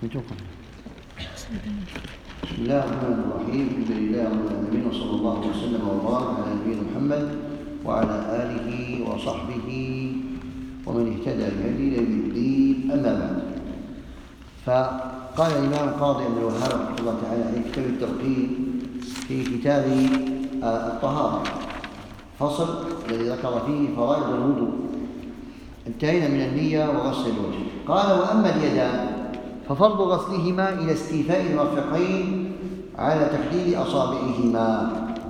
بسم الله الرحمن الرحيم. الحمد لله رب العالمين، وصلى الله وسلم وبارك على نبينا محمد وعلى آله وصحبه ومن اهتدى بهديه إلى يوم الدين. أما بعد، فقال الإمام القاضي عبد الوهاب رحمه الله تعالى عليه كتاب التوحيد في كتاب الطهارة، فصل الذي ذكر فيه فرائض الوضوء. انتهينا من النية وغسل الوجه. قال: وأما اليدان ففرض غسلهما إلى استيفاء المرفقين على تحديد أصابعهما.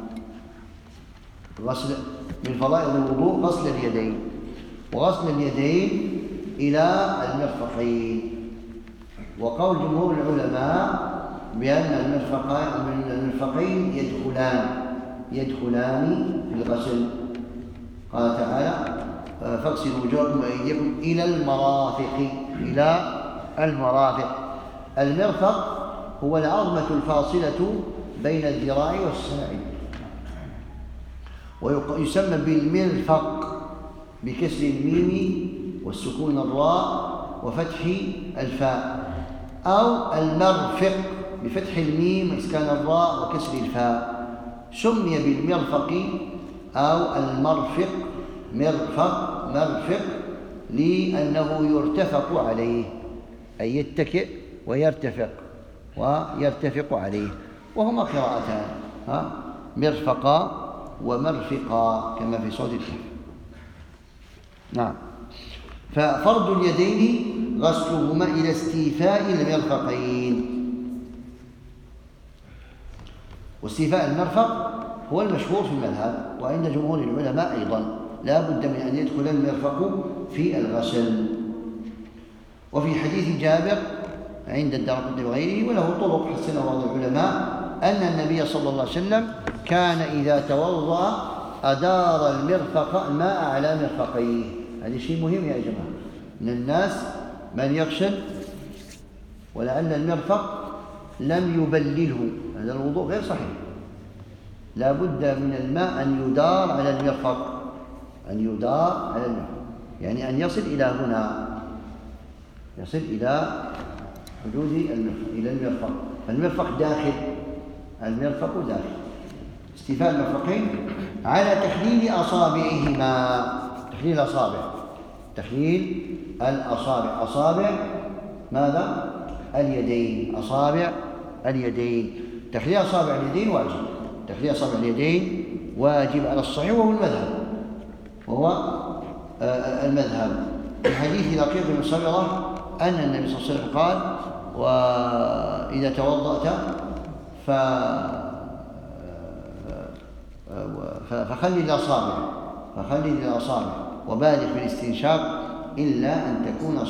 غسل من فرائض الوضوء غسل اليدين، وغسل اليدين إلى المرفقين. وقول جمهور العلماء بأن المرفقين يدخلان في الغسل. قال تعالى: فاغسلوا وجوهكم وأيديكم إلى المرافق. المرفق هو العظمة الفاصلة بين الذراع والساعد، ويسمى بالمرفق بكسر الميم والسكون الراء وفتح الفاء، أو المرفق بفتح الميم وإسكان الراء وكسر الفاء. سمي بالمرفق أو المرفق مرفق لأنه يرتفق عليه، أي يتكئ ويرتفق عليه، وهما قراءتان: مرفقا ومرفقا كما في صوت الكهف. نعم. ففرض اليدين غسلهما إلى استيفاء المرفقين. واستيفاء المرفق هو المشهور في المذهب، وعند جمهور العلماء أيضا لا بد من أن يدخل المرفق في الغسل. وفي حديث جابر عند الدارقطني وغيره وله طرق حسنه بعض العلماء أن النبي صلى الله عليه وسلم كان إذا توضأ أدار المرفق الماء على مرفقيه. هذا شيء مهم يا جماعة. من الناس من يغسل ولعل المرفق لم يبلله، هذا الوضوء غير صحيح. لا بد من الماء أن يدار على المرفق، يعني أن يصل إلى هنا، يصل إلى حدود إلى المرفق. المرفق داخل، استيفاء المرفقين على تحليل أصابعهما. تحليل الأصابع. أصابع ماذا؟ اليدين. تحليل أصابع اليدين واجب. على الصحيح وهو المذهب. في حديث لقيط بن صبرة أن النبي صلى الله عليه وسلم قال: وإذا توضأت فخلي الأصابع وبالغ في الاستنشاق إلا أن تكون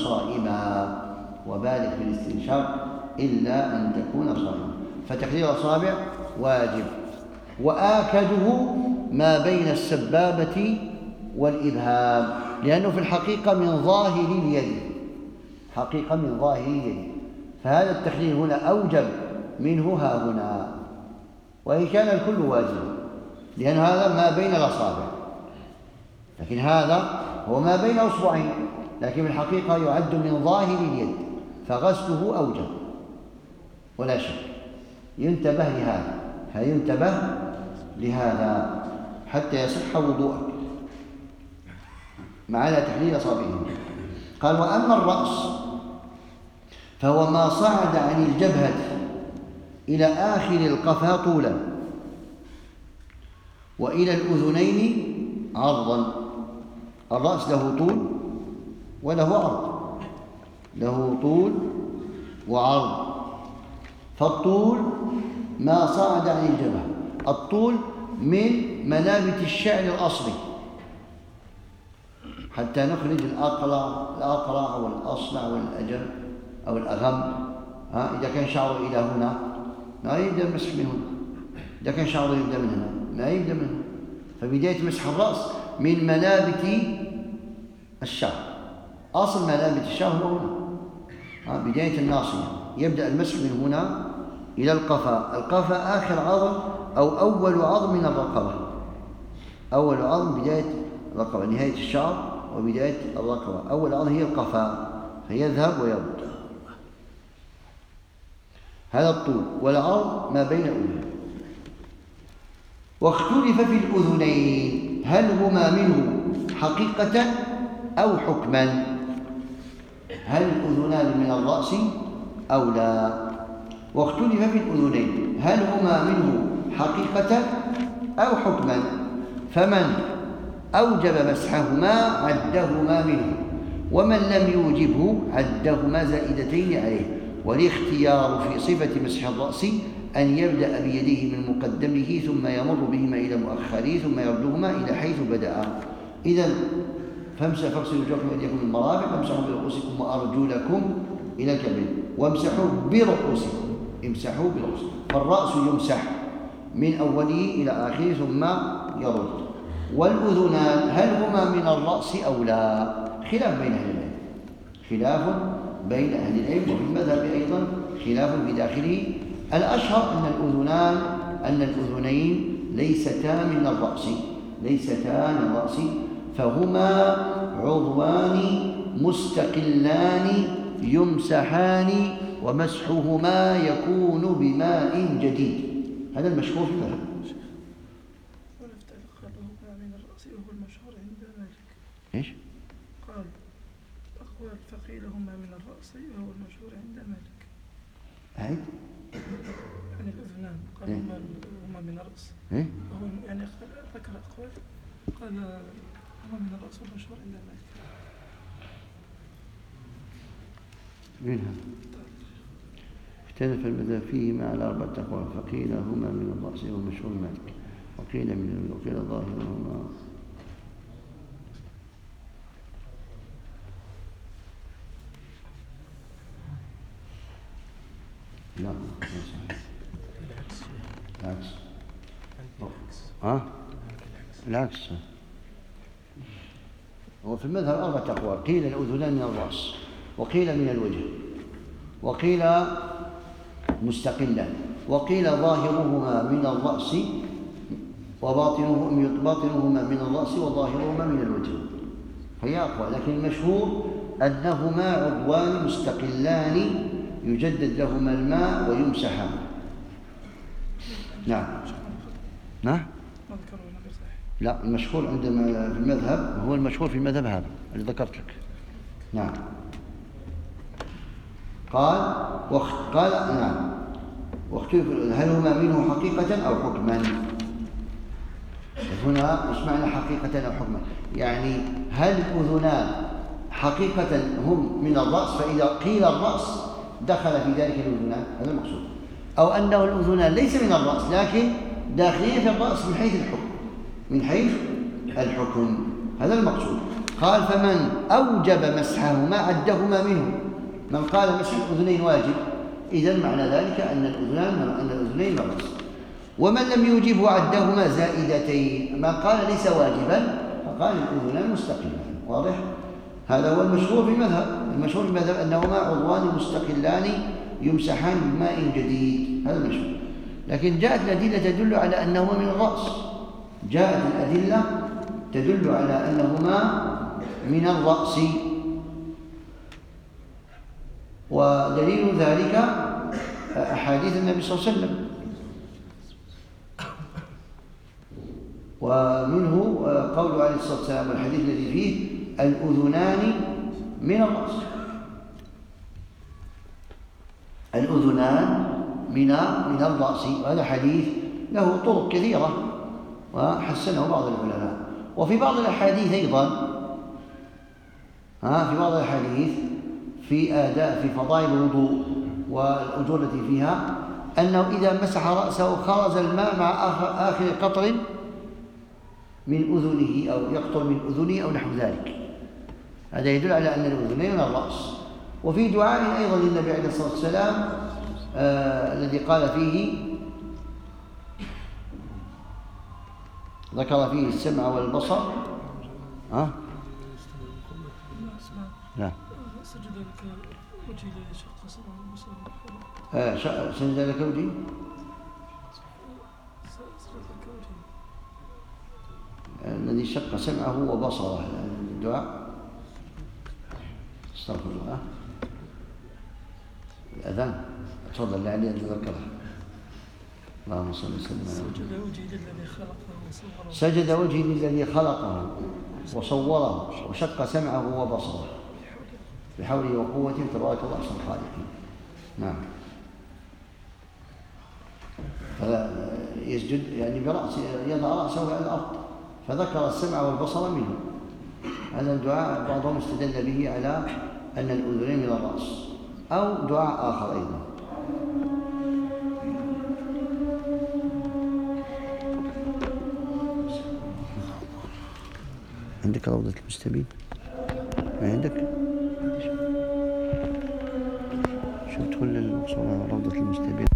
صائما. فتخليل الأصابع واجب. وآكده ما بين السبابة والإبهام، لأنه في الحقيقة من ظاهر اليد، فهذا التحليل هنا أوجب منه ها هنا، وإن كان الكل واجب، لأن هذا ما بين الأصابع، لكن هذا هو ما بين أصبعين، لكن في الحقيقة يعد من ظاهر اليد، فغسله أوجب ولا شك. ينتبه لهذا حتى يصح وضوءك مع تحليل أصابعه. قال: وأما الرأس فهو ما صعد عن الجبهة إلى آخر القفا طولا، وإلى الأذنين عرضا. الرأس له طول وله عرض، فالطول ما صعد عن الجبهة. الطول من منابت الشعر الأصلي حتى نخرج الأقرع أو الأصلع والأجر أو الأغم. إذا كان شعره إلى هنا ما يبدأ المسح من هنا، إذا كان شعره يبدأ من هنا ما يبدأ من هنا. فبداية مسح الرأس من منابت الشعر. أصل منابت الشعر هو هنا، بداية الناصية. يبدأ المسح من هنا إلى القفا آخر عظم أو أول عظم من الرقبة. أول عظم بداية الرقبة، نهاية الشعر وبداية الرقبة. أول عظم هي القفا، فيذهب ويرد. هذا الطول، والعرض ما بين الأذنين. واختلف في الأذنين هل هما منه حقيقة أو حكما، هل الأذنان من الرأس أو لا. واختلف في الأذنين هل هما منه حقيقة أو حكما، فمن أوجب مسحهما عدهما منه، ومن لم يوجبه عدهما زائدتين عليه. والاختيار في صفة مسح الرأس أن يبدأ بيديه من مقدمه ثم يمر بهما إلى مؤخره ثم يردهما إلى حيث بدأ. إذن فاغسلوا وجوهكم وأيديكم المرافق، وامسحوا برؤوسكم وأرجلكم إلى الكعبين، وامسحوا برؤوسكم، امسحوا برؤوسكم. فالرأس يمسح من أوله إلى آخره ثم يرد. والأذنان هل هما من الرأس أو لا، خلاف بين أهل العلم، خلاف بين أهل العلم، وفي المذهب أيضا خلاف في داخله. الأشهر أن الأذنين ليستا من الرأس، فهما عضوان مستقلان يمسحان، ومسحهما يكون بماء جديد. هذا المشهور في المذهب. قال من الرأس وهو المشهور عند مالك. ايش؟ قال أقوال فقيل هما من الرأس وهو المشهور عند مالك. عيد؟ يعني الأذنان قال هما من الرأس. إيه؟ وهو يعني ذكر أقوال قال هما من الرأس والمشهور عند مالك. منها اختلف المذهب فيهما على 4 أقوال، فقيل هما من الرأس والمشهور مالك، وقيل ظاهرهما لا العكس. هو في المذهب 4 أقوال، قيل الأذنان من الرأس، وقيل من الوجه، وقيل مستقلا، وقيل ظاهرهما من الرأس وباطنهما من الرأس وظاهرهما من الوجه. فهي أقوى، لكن المشهور أنهما عضوان مستقلان يجدد لهما الماء ويمسحان. نعم. لا، المشهور عندما في المذهب هو المشهور في المذهب هذا اللي ذكرت لك. نعم. قال نعم. واختلف هل هما منه حقيقة أو حكما. هنا ايش معنى حقيقة أو حكما؟ يعني هل الأذنان حقيقة هم من الرأس، فإذا قيل الرأس دخل في ذلك الأذنان، هذا المقصود، أو أنه الأذنان ليس من الرأس لكن داخلين في الرأس من حيث الحكم، هذا المقصود. قال فمن أوجب مسحهما عدهما منه. من قال مسح الأذنين واجب، إذن معنى ذلك أن الأذنين من الرأس. ومن لم يوجبه عدهما زائدتين. من قال ليس واجبا فقال الأذنان مستقلان. واضح؟ هذا هو المشهور في المذهب، أنهما عضوان مستقلان يمسحان بماء جديد، هذا المشهور. لكن جاءت الأدلة تدل على أنهما من الرأس، من الرأس. ودليل ذلك أحاديث النبي صلى الله عليه وسلم، ومنه قول عليه الصلاة والسلام والحديث الذي فيه الأذنان من الرأس. الأذنان من الرأس، وهذا حديث له طرق كثيرة وحسنه بعض العلماء. وفي بعض الأحاديث أيضا في فضائل الوضوء والأجور التي فيها أنه إذا مسح رأسه خرج الماء مع آخر قطر من أذنه أو يقطر من أذنه أو نحو ذلك. هذا يدل على أن الأذنين من الرأس. وفي دعاء أيضا للنبي عليه الصلاة والسلام الذي قال فيه ذكر فيه السمع والبصر. لا سجد لك وجهي لشق سمع والبصر. سجد لك وجهي. الذي شق سمعه وبصره، الدعاء استغفر الله، الأذان تفضل لعلي أتذكرها. اللهم صل وسلم على سجد وجهي للذي خلقه وصوره. سجد وجهي للذي خلقه وصوره وشق سمعه وبصره بحوله وقوته تبارك الله أحسن الخالقين. نعم. فلا يسجد يعني برأسه، يضع رأسه على الأرض، فذكر السمع والبصر منه. هذا الدعاء بعضهم استدل به على أن الأذنين من الرأس، أو دعاء آخر أيضا. عندك روضة المستبين؟ ما عندك؟ شفت كل المقصورة روضة المستبين.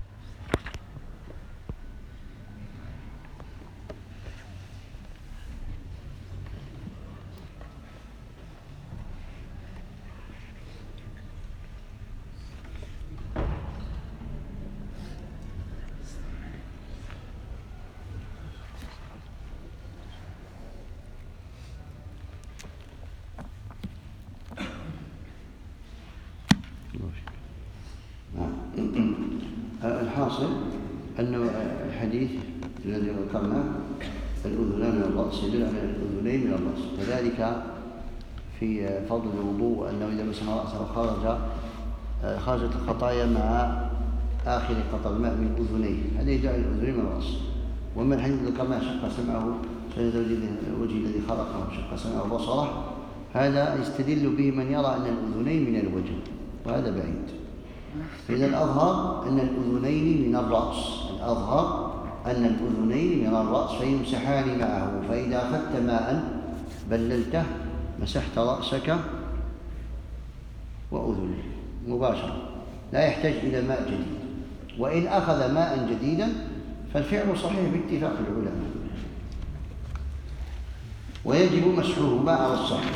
الحاصل أن الحديث الذي ذكرناه الأذنان من الرأس يدل على الأذنين من الرأس، وذلك في فضل الوضوء أنه إذا مسح رأسه خرجت الخطايا مع آخر قطر الماء من أذنيه، هذا يدل على الأذنين من الرأس. ومن الحديث ذكرناه شق سمعه سجد وجه الذي خلقه شق سمعه وبصره، هذا يستدل به من يرى أن الأذنين من الوجه، وهذا بعيد. فإذا الأظهر أن الأذنين من الرأس، الأظهر أن الأذنين من الرأس فيمسحان معه. فإذا أخذت ماء بللته مسحت رأسك وأذنك مباشرة، لا يحتاج إلى ماء جديد. وإن أخذ ماء جديدا فالفعل صحيح باتفاق العلماء، ويجب مسحهما على الصحيح.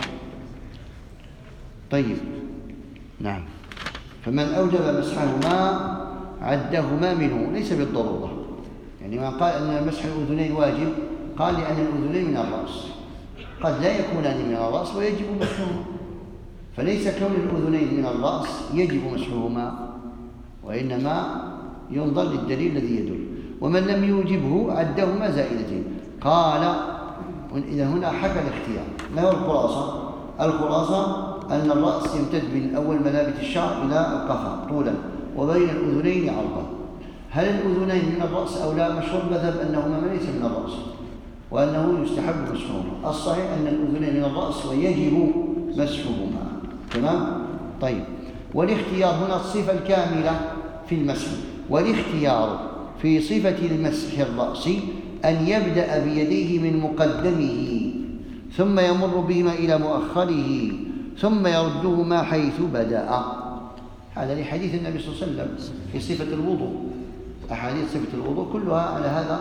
طيب، نعم. فمن أوجب مسحهما عدهما منه، ليس بالضرورة. يعني من قال أن مسح الأذنين واجب قال لأن الأذنين من الرأس، قد لا يكونان من الرأس ويجب مسحهما، فليس كون الأذنين من الرأس يجب مسحهما، وإنما ينظر للدليل الذي يدل. ومن لم يوجبه عدهما زائدتين. قال إذا هنا حكى الاختيار. ما هو الخلاصة؟ الخلاصة أن الرأس يمتد من أول منابت الشعر إلى القفا طولا، وبين الأذنين عرضا. هل الأذنين من الرأس أو لا؟ مشهور المذهب أنهما ليس من الرأس، وأنه يستحب مسحهما. الصحيح أن الأذنين من الرأس ويجب مسحهما. تمام؟ طيب، والاختيار هنا الصفة الكاملة في المسح. والاختيار في صفة المسح الرأسي أن يبدأ بيديه من مقدمه، ثم يمر بهما إلى مؤخره، ثم يردهما حيث بدأ. هذا لحديث النبي صلى الله عليه وسلم في صفة الوضوء. أحاديث صفة الوضوء كلها على هذا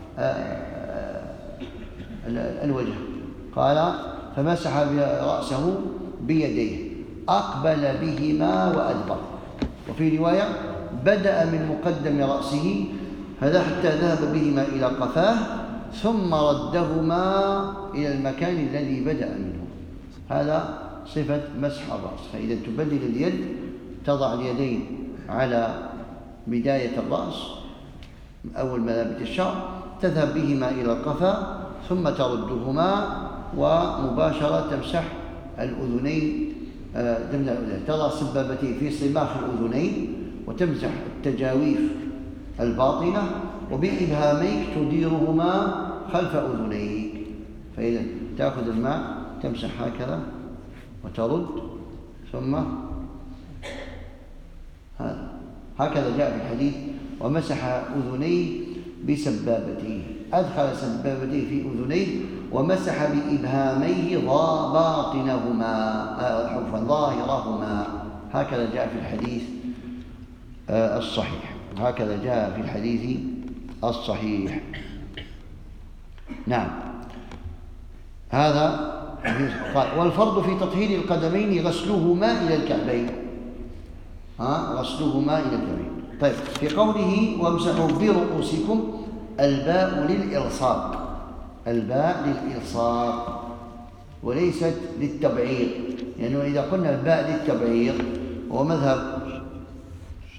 الوجه. قال فمسح رأسه بيديه أقبل بهما وأدبر. وفي رواية بدأ من مقدم رأسه هذا حتى ذهب بهما إلى قفاه، ثم ردهما إلى المكان الذي بدأ منه. هذا صفة مسح الرأس. فإذا تبلل اليد تضع اليدين على بداية الرأس أول منابت الشعر، تذهب بهما إلى القفا، ثم تردهما ومباشرة تمسح الأذنين. تضع السبابتين في صماخ الأذنين وتمسح التجاويف الباطنة، وبإبهاميك تديرهما خلف أذنيك. فإذا تأخذ الماء تمسح هكذا وترد، ثم هكذا جاء في الحديث ومسح أذنيه بسبابتيه، أدخل سبابتيه في أذنيه ومسح بإبهاميه ظاهرهما. هكذا جاء في الحديث الصحيح. هكذا جاء في الحديث الصحيح. نعم. هذا قال والفرض في تطهير القدمين غسلهما إلى الكعبين. غسلهما إلى الكعبين. طيب، في قوله وامسحوا برؤوسكم الباء للإلصاق، الباء للإلصاق وليست للتبعير، لأنه إذا قلنا الباء للتبعير وهو مذهب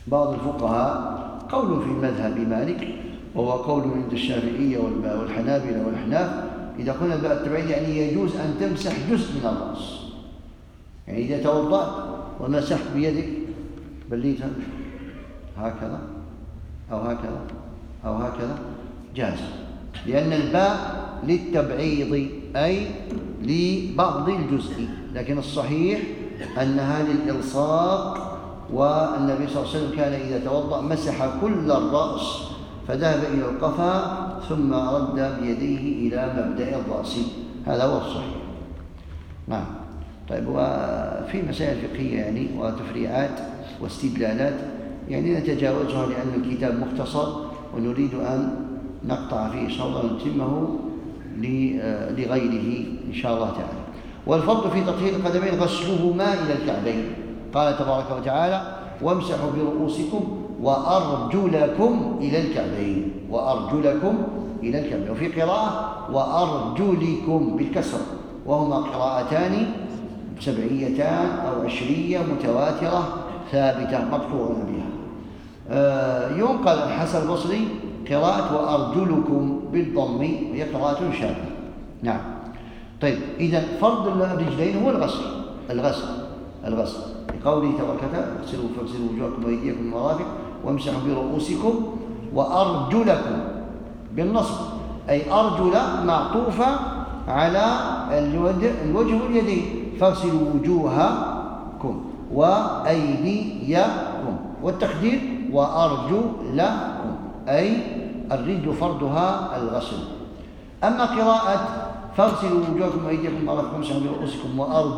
بعض الفقهاء قول في المذهب مالك وهو قول عند الشافعية والحنابلة والأحناف، إذا قلنا الباء التبعيد يعني يجوز أن تمسح جزء من الرأس، يعني إذا توضأت ومسحت بيدك بليتها هكذا أو هكذا أو هكذا جاز، لأن الباء للتبعيض أي لبعض الجزء، لكن الصحيح أنها للإلصاق. والنبي صلى الله عليه وسلم كان إذا توضأ مسح كل الرأس فذهب إلى القفا ثم رد بيديه إلى مبدأ الرأس، هذا هو الصحيح. نعم. طيب، وفي مسائل فقهية يعني وتفريعات واستدلالات يعني نتجاوزها لأن الكتاب مختصر ونريد أن نقطع فيه إن شاء الله ونتمه لغيره إن شاء الله تعالى. والفرض في تطهير القدمين غسلهما إلى الكعبين، قال تبارك وتعالى: وامسحوا برؤوسكم وأرجلكم إلى الكعبين، وأرجلكم إلى الكعبين. وفي قراءة وأرجلكم بالكسر، وهما قراءتان سبعيتان أو عشرية متواترة ثابتة مقطوع بها. ينقل عن الحسن البصري قراءة وأرجلكم بالضم، وهي قراءة شاذة. نعم. طيب، إذا فرض الرجلين هو الغسل لقوله تبارك وتعالى: فاغسلوا وجوهكم وأيديكم من المرافق وامسحوا برؤوسكم وأرجلكم بالنصب، أي أرجل معطوفة على الوجه واليدين، فاغسلوا وجوهكم وأيديكم، والتقدير وأرجلكم، أي الرجل فرضها الغسل. أما قراءة فاغسلوا وجوهكم وأيديكم من المرافق وامسحوا برؤوسكم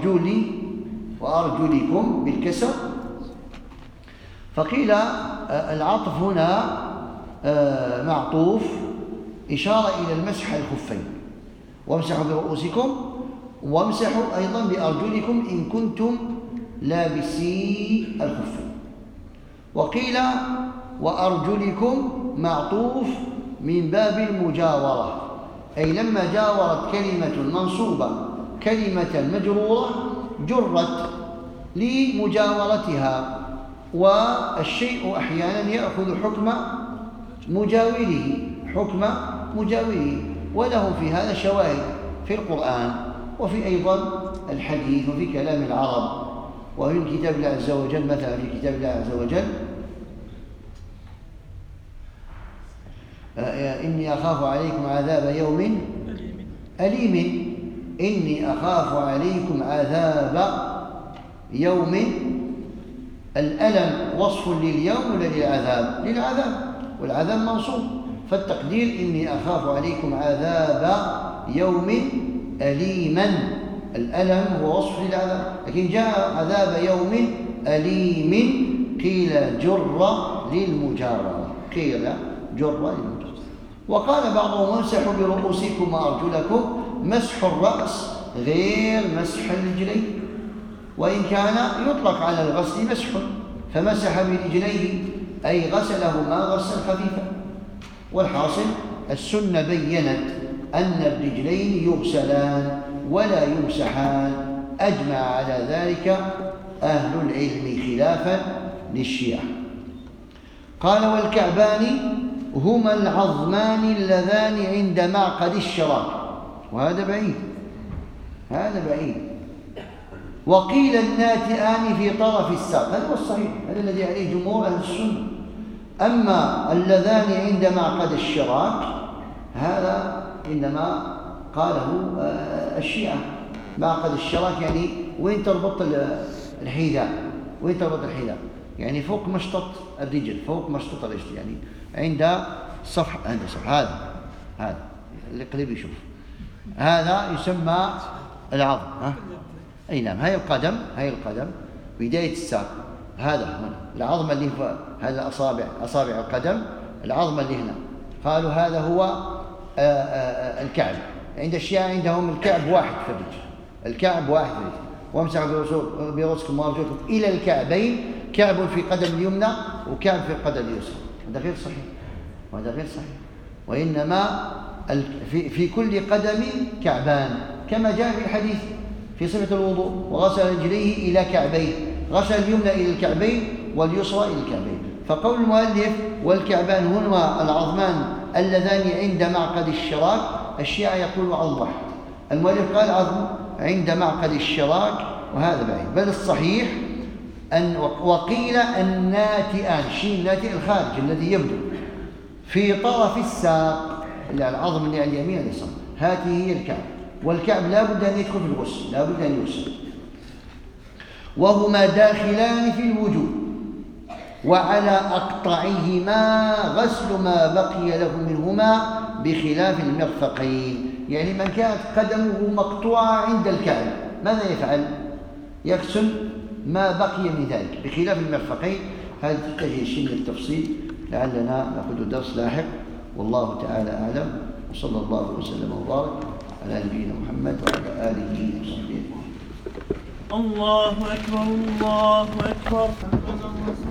وأرجلكم بالكسر، فقيل العطف هنا معطوف إشارة إلى المسح الخفين، وامسحوا برؤوسكم وامسحوا أيضا بأرجلكم إن كنتم لابسي الخفين. وقيل وأرجلكم معطوف من باب المجاورة، أي لما جاورت كلمة منصوبة كلمة مجرورة جرت لمجاورتها، والشيء أحيانا يأخذ حكم مجاوره، وله في هذا شواهد في القرآن وفي أيضا الحديث وفي كلام العرب وفي كتاب الله عز وجل. مثلا في كتاب الله عز وجل: إني أخاف عليكم عذاب يوم أليم. إني أخاف عليكم عذاب يوم، الألم وصف لليوم ولا للعذاب؟ والعذاب منصوب، فالتقدير إني أخاف عليكم عذاب يوم أليما، الألم هو وصف للعذاب، لكن جاء عذاب يوم أليم قيل جر للمجاورة. وقال بعضهم: امسحوا برؤوسكم وأرجلكم، مسح الرأس غير مسح الرجلين، وإن كان يطلق على الغسل مسح، فمسح برجليه أي غسلهما غسلا خفيفا. والحاصل السنة بيّنت أن الرجلين يغسلان ولا يمسحان، أجمع على ذلك أهل العلم خلافا للشيعة. قال: والكعبان هما العظمان اللذان عند معقد الشراك، وهذا بعيد. وقيل الناتئان في طرف الساق، هذا هو الصحيح، هذا الذي عليه جمهور أهل السنة. أما اللذان عند معقد الشراك هذا إنما قاله الشيعة. معقد الشراك يعني وين تربط الحذاء، يعني فوق مشطط الرجل، يعني عند صفح هذا اللي قريب يشوف، هذا يسمى العظم. أي نعم، هاي القدم بداية الساق، هذا العظم اللي هذا أصابع القدم، العظم اللي هنا، قالوا هذا هو الكعب. عند الشيعة عندهم الكعب واحد في الرجل، وامسحوا برؤوسكم وارجلكم إلى الكعبين، كعب في قدم اليمنى وكعب في القدم اليسرى، هذا غير صحيح، وإنما في كل قدم كعبان، كما جاء في الحديث في صفة الوضوء: وغسل رجليه إلى كعبين، غسل اليمنى إلى الكعبين واليسرى إلى الكعبين. فقول المؤلف والكعبان هما العظمان اللذان عند معقد الشراك، الشيعة يقول عظم واحد، المؤلف قال عظم عند معقد الشراك، وهذا بعيد. بل الصحيح أن وقيل الناتئان، الشين الناتئ الخارج الذي يبدو في طرف الساق، اللي العظم اللي على اليمين واليسار، هذه هي الكعب. والكعب لا بد أن يدخل في الغسل، لا بد أن يغسل، وهما داخلان في الوجوب، وعلى أقطعهما غسل ما بقي له منهما بخلاف المرفقين. يعني من كانت قدمه مقطوعة عند الكعب ماذا يفعل؟ يغسل ما بقي من ذلك بخلاف المرفقين. هذا تحتاج شيء من التفصيل، لعلنا نأخذ درس لاحق، والله تعالى أعلم، وصلى الله وسلم وبارك على نبينا محمد وعلى آله وصحبه. الله أكبر الله أكبر.